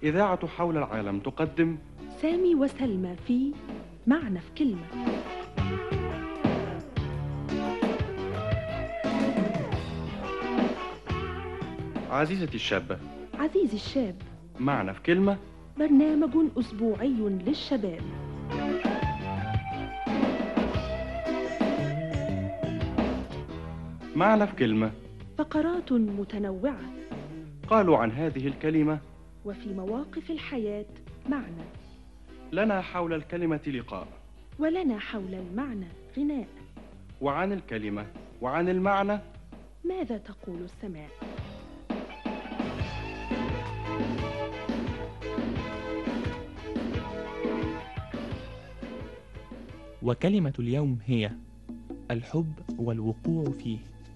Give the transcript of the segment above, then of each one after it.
إذاعة حول العالم تقدم سامي وسلمى في معنى في كلمة. عزيزتي الشابة، عزيزي الشاب، معنى في كلمة، برنامج أسبوعي للشباب. معنى في كلمة. فقرات متنوعة قالوا عن هذه الكلمة: وفي مواقف الحياة معنى، لنا حول الكلمة لقاء، ولنا حول المعنى غناء، وعن الكلمة وعن المعنى ماذا تقول السماء؟ وكلمة اليوم هي الحب والوقوع فيه.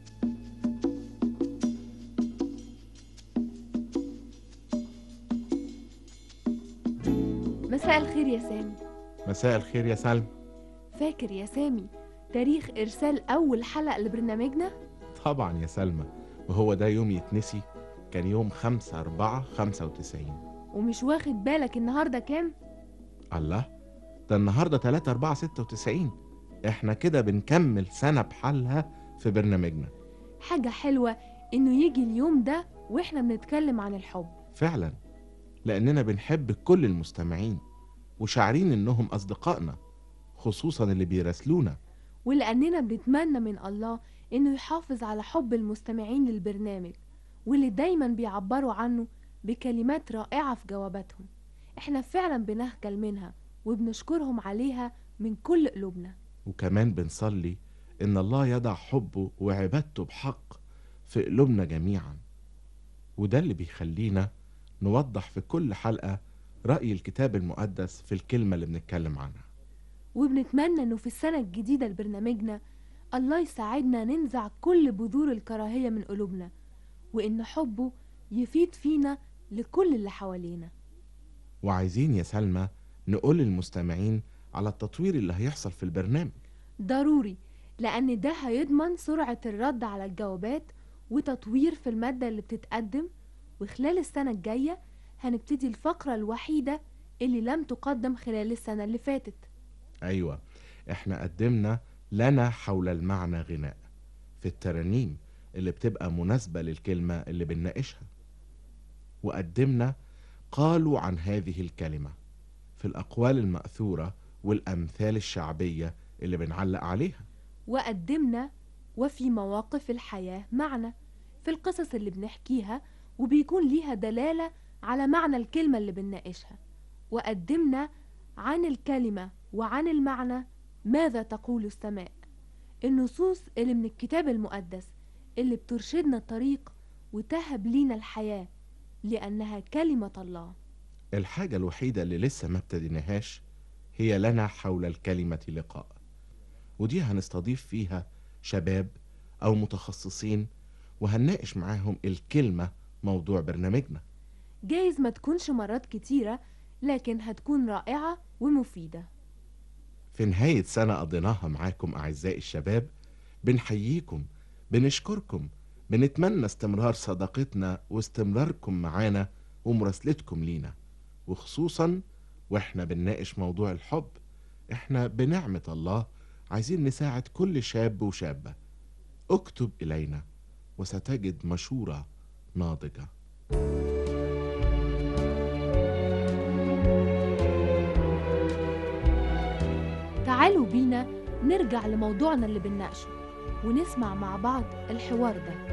مساء الخير يا سامي. مساء الخير يا سلمى. فاكر يا سامي تاريخ إرسال أول حلقة لبرنامجنا؟ طبعا يا سلمى، وهو ده يوم يتنسي؟ كان يوم 5/4/95. ومش واخد بالك النهاردة كام؟ الله، ده النهاردة 3/4/96. احنا كده بنكمل سنة بحالها في برنامجنا. حاجة حلوة إنه يجي اليوم ده وإحنا بنتكلم عن الحب. فعلا، لأننا بنحب كل المستمعين وشاعرين إنهم أصدقائنا، خصوصا اللي بيراسلونا. ولأننا بنتمنى من الله إنه يحافظ على حب المستمعين للبرنامج، واللي دايما بيعبروا عنه بكلمات رائعة في جواباتهم. إحنا فعلا بنخجل منها وبنشكرهم عليها من كل قلوبنا. وكمان بنصلي إن الله يضع حبه وعبادته بحق في قلوبنا جميعا، وده اللي بيخلينا نوضح في كل حلقة رأي الكتاب المقدس في الكلمة اللي بنتكلم عنها. وبنتمنى إنه في السنة الجديدة لبرنامجنا الله يساعدنا ننزع كل بذور الكراهية من قلوبنا، وإن حبه يفيض فينا لكل اللي حوالينا. وعايزين يا سلمى نقول للمستمعين على التطوير اللي هيحصل في البرنامج. ضروري، لأن ده هيضمن سرعة الرد على الجوابات وتطوير في المادة اللي بتتقدم. وخلال السنة الجاية هنبتدي الفقرة الوحيدة اللي لم تقدم خلال السنة اللي فاتت. أيوة، احنا قدمنا لنا حول المعنى غناء في الترانيم اللي بتبقى مناسبة للكلمة اللي بنناقشها، وقدمنا قالوا عن هذه الكلمة في الأقوال المأثورة والأمثال الشعبية اللي بنعلق عليها، وقدمنا وفي مواقف الحياة معنى في القصص اللي بنحكيها وبيكون ليها دلالة على معنى الكلمة اللي بنناقشها، وقدمنا عن الكلمة وعن المعنى ماذا تقول السماء، النصوص اللي من الكتاب المقدس اللي بترشدنا الطريق وتهب لينا الحياة لأنها كلمة الله. الحاجة الوحيدة اللي لسه ما ابتديناهاش هي لنا حول الكلمة لقاء، ودي هنستضيف فيها شباب أو متخصصين وهنناقش معاهم الكلمة موضوع برنامجنا. جايز ما تكونش مرات كتيرة، لكن هتكون رائعة ومفيدة. في نهاية سنة قضيناها معاكم أعزائي الشباب، بنحييكم، بنشكركم، بنتمنى استمرار صداقتنا واستمراركم معانا ومراسلتكم لينا، وخصوصا واحنا بنناقش موضوع الحب. احنا بنعمة الله عايزين نساعد كل شاب وشابة. اكتب إلينا وستجد مشورة ناضجة. تعالوا بينا نرجع لموضوعنا اللي بنناقشه ونسمع مع بعض الحوار ده.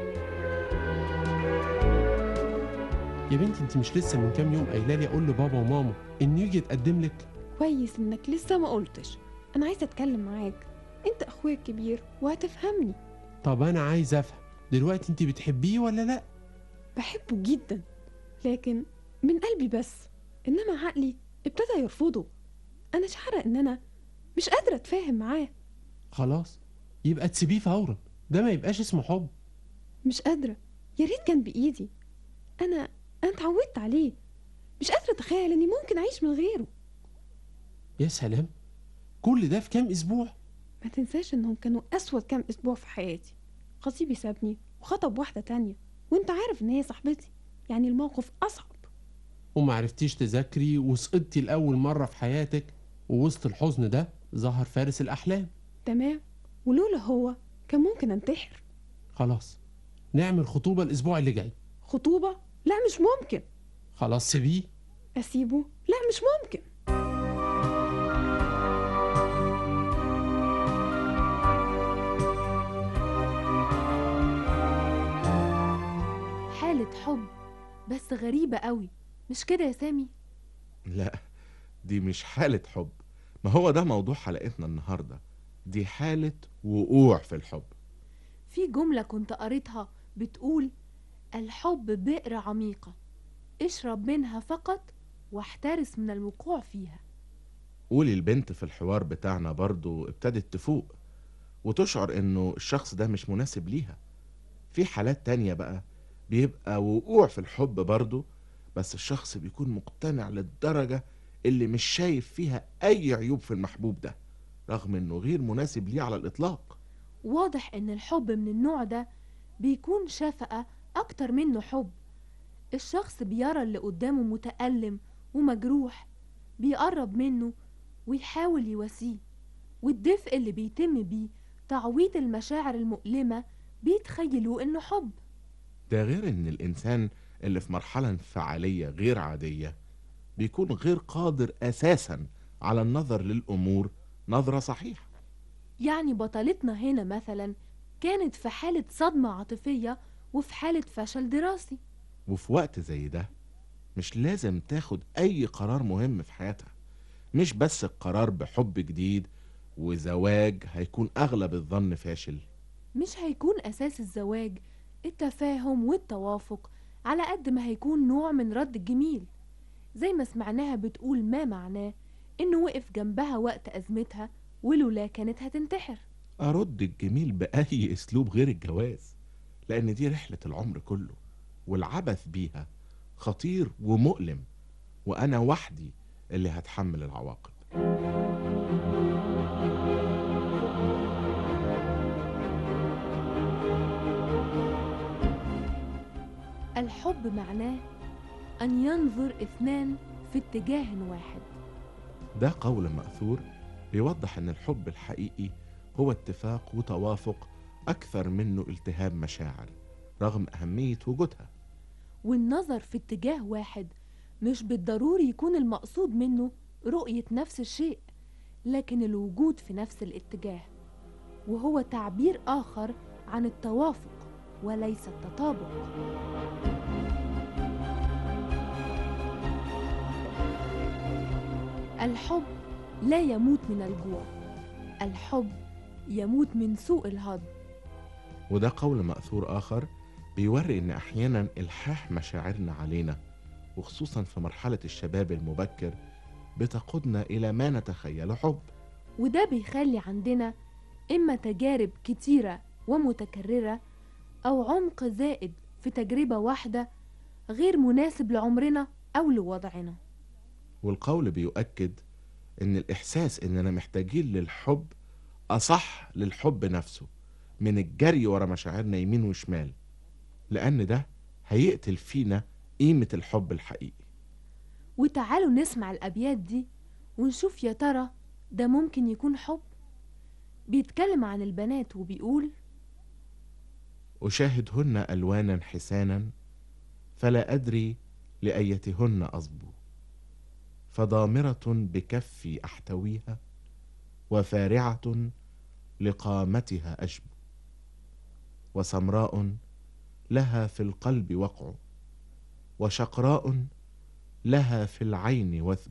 يا بنتي، انت مش لسه من كام يوم قايله لي اقول لبابا وماما انه يجي يتقدم لك؟ كويس انك لسه ما قلتش. انا عايزه اتكلم معاك، انت اخويا الكبير وهتفهمني. طب انا عايز افهم دلوقتي، انت بتحبيه ولا لا؟ بحبه جدا، لكن من قلبي بس، انما عقلي ابتدى يرفضه. انا شعره ان انا مش قادره اتفاهم معاه. خلاص، يبقى تسيبيه فورا، ده ما يبقاش اسمه حب. مش قادره، يا ريت كان بايدي. انا اتعودت عليه، مش قادره اتخيل اني ممكن اعيش من غيره. يا سلام، كل ده في كام اسبوع؟ ما تنساش انهم كانوا اسود كام اسبوع في حياتي. خطيبي سابني وخطب واحده تانية، وانت عارف ان هي صاحبتي، يعني الموقف اصعب. ومعرفتيش تذاكري وسقطتي لأول مرة في حياتك، ووسط الحزن ده ظهر فارس الأحلام. تمام، ولولا هو كان ممكن انتحر. خلاص، نعمل خطوبة الأسبوع اللي جاي. خطوبة؟ لا مش ممكن. خلاص سيبيه. أسيبه؟ لا مش ممكن. حالة حب بس غريبة قوي، مش كده يا سامي؟ لا، دي مش حالة حب، ما هو ده موضوع حلقتنا النهاردة. دي حالة وقوع في الحب. في جملة كنت قريتها بتقول: الحب بئر عميقة، اشرب منها فقط واحترس من الوقوع فيها. قولي البنت في الحوار بتاعنا برضو ابتدت تفوق وتشعر انه الشخص ده مش مناسب ليها. في حالات تانية بقى بيبقى وقوع في الحب برضو، بس الشخص بيكون مقتنع للدرجة اللي مش شايف فيها اي عيوب في المحبوب ده، رغم انه غير مناسب ليه على الاطلاق. واضح ان الحب من النوع ده بيكون شفقة اكتر منه حب. الشخص بيرى اللي قدامه متألم ومجروح، بيقرب منه ويحاول يواسيه، والدفء اللي بيتم بيه تعويض المشاعر المؤلمة بيتخيلوا انه حب. ده غير ان الانسان اللي في مرحلة انفعالية غير عادية بيكون غير قادر اساسا على النظر للامور نظرة صحيحة. يعني بطلتنا هنا مثلا كانت في حالة صدمة عاطفية وفي حالة فشل دراسي. وفي وقت زي ده مش لازم تاخد اي قرار مهم في حياتها، مش بس القرار بحب جديد وزواج هيكون اغلب الظن فاشل. مش هيكون أساس الزواج التفاهم والتوافق، على قد ما هيكون نوع من رد الجميل، زي ما سمعناها بتقول ما معناه إنه وقف جنبها وقت أزمتها ولولا كانت هتنتحر. ارد الجميل باي اسلوب غير الجواز، لان دي رحلة العمر كله، والعبث بيها خطير ومؤلم، وانا وحدي اللي هتحمل العواقب. الحب معناه أن ينظر اثنان في اتجاه واحد. ده قول مأثور بيوضح ان الحب الحقيقي هو اتفاق وتوافق اكثر منه التهاب مشاعر، رغم اهمية وجودها. والنظر في اتجاه واحد مش بالضروري يكون المقصود منه رؤية نفس الشيء، لكن الوجود في نفس الاتجاه، وهو تعبير آخر عن التوافق وليس التطابق. الحب لا يموت من الجوع، الحب يموت من سوء الهضم. وده قول مأثور آخر بيوري إن أحيانا إلحاح مشاعرنا علينا، وخصوصا في مرحلة الشباب المبكر، بتقودنا إلى ما نتخيله حب. وده بيخلي عندنا إما تجارب كتيرة ومتكررة، أو عمق زائد في تجربة واحدة غير مناسب لعمرنا أو لوضعنا. والقول بيؤكد إن الإحساس إننا محتاجين للحب أصح للحب نفسه من الجري ورا مشاعرنا يمين وشمال، لأن ده هيقتل فينا قيمة الحب الحقيقي. وتعالوا نسمع الأبيات دي ونشوف يا ترى ده ممكن يكون حب. بيتكلم عن البنات وبيقول: أشاهدهن ألوانا حسانا، فلا أدري لأيتهن أصبو، فضامرة بكفي أحتويها، وفارعة لقامتها أشبو، وسمراء لها في القلب وقع، وشقراء لها في العين وثب،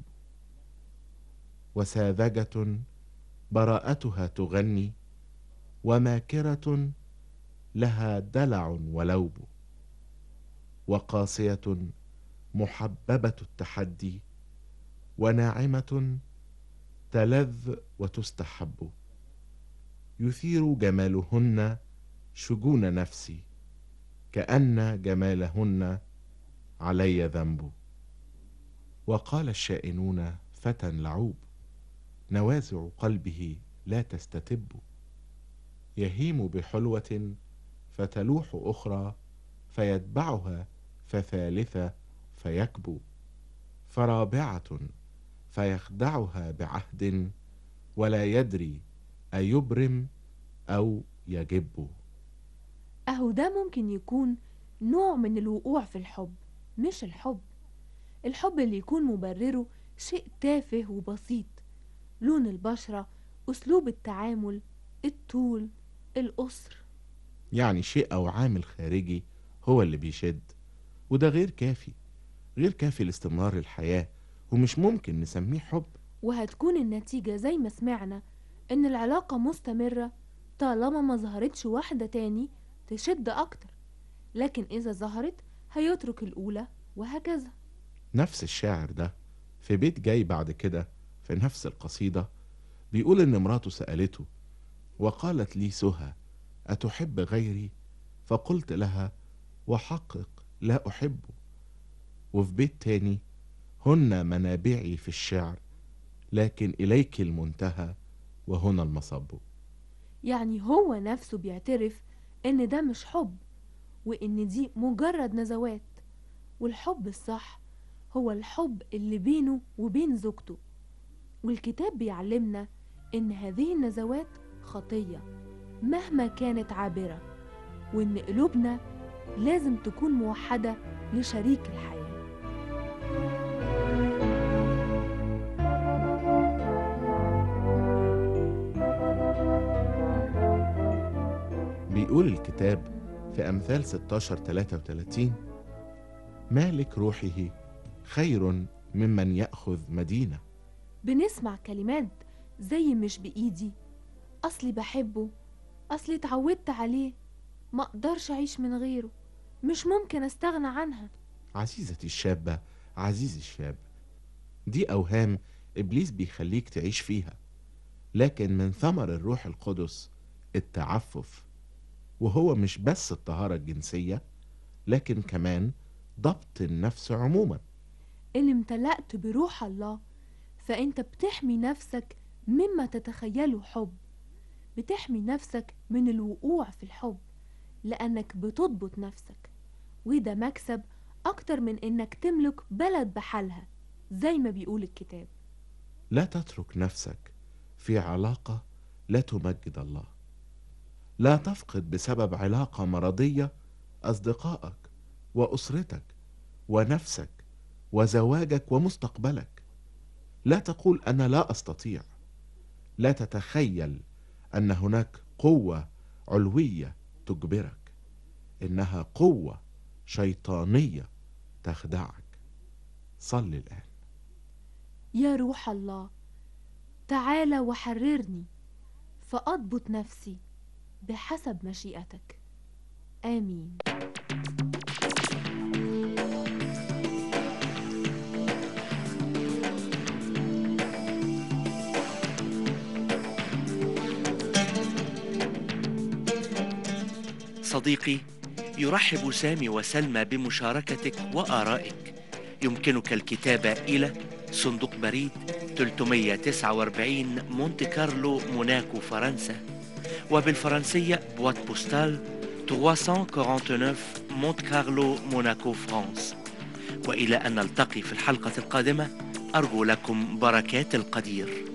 وساذجة براءتها تغني، وماكرة لها دلع ولوب، وقاسية محببة التحدي، وناعمة تلذ وتستحب، يثير جمالهن شجون نفسي، كأن جمالهن علي ذنب. وقال الشائنون فتى لعوب، نوازع قلبه لا تستتب، يهيم بحلوة فتلوح أخرى، فيتبعها فثالثة فيكبو، فرابعة فيخدعها بعهد ولا يدري أيبرم أو يجب. أهو ده ممكن يكون نوع من الوقوع في الحب، مش الحب اللي يكون مبرره شيء تافه وبسيط، لون البشرة، أسلوب التعامل، الطول، القصر. يعني شيء أو عامل خارجي هو اللي بيشد، وده غير كافي لاستمرار الحياة، ومش ممكن نسميه حب. وهتكون النتيجة زي ما سمعنا إن العلاقة مستمرة طالما ما ظهرتش واحدة تاني تشد أكتر، لكن إذا ظهرت هيترك الأولى، وهكذا. نفس الشاعر ده في بيت جاي بعد كده في نفس القصيدة بيقول إن مراته سألته وقالت لي سهى أتحب غيري؟ فقلت لها وحقق لا أحبه. وفي بيت تاني هن منابعي في الشعر لكن إليك المنتهى وهنا المصب. يعني هو نفسه بيعترف إن ده مش حب، وإن دي مجرد نزوات، والحب الصح هو الحب اللي بينه وبين زوجته. والكتاب بيعلمنا إن هذه النزوات خطية مهما كانت عابرة، وإن قلوبنا لازم تكون موحدة لشريك الحياة. بيقول الكتاب في أمثال 16:33 مالك روحه خير ممن يأخذ مدينة. بنسمع كلمات زي مش بإيدي، أصلي بحبه، أصلي اتعودت عليه، ما أقدرش أعيش من غيره، مش ممكن أستغنى عنها. عزيزتي الشابة، عزيزي الشاب، دي أوهام إبليس بيخليك تعيش فيها، لكن من ثمر الروح القدس التعفف، وهو مش بس الطهارة الجنسية لكن كمان ضبط النفس عموما. اللي امتلأت بروح الله فأنت بتحمي نفسك مما تتخيله حب، بتحمي نفسك من الوقوع في الحب لأنك بتضبط نفسك، وده مكسب أكتر من إنك تملك بلد بحالها زي ما بيقول الكتاب. لا تترك نفسك في علاقة لا تمجد الله. لا تفقد بسبب علاقة مرضية أصدقائك وأسرتك ونفسك وزواجك ومستقبلك. لا تقول أنا لا أستطيع. لا تتخيل أن هناك قوة علوية تجبرك، إنها قوة شيطانية تخدعك. صل الآن. يا روح الله تعالى وحررني فأضبط نفسي بحسب مشيئتك. آمين. صديقي، يرحب سامي وسلمى بمشاركتك وآرائك. يمكنك الكتابة إلى صندوق بريد 349 مونت كارلو موناكو فرنسا، وبالفرنسية بوات بوستال 349 مونت كارلو موناكو فرانس. وإلى أن نلتقي في الحلقة القادمة، أرجو لكم بركات القدير.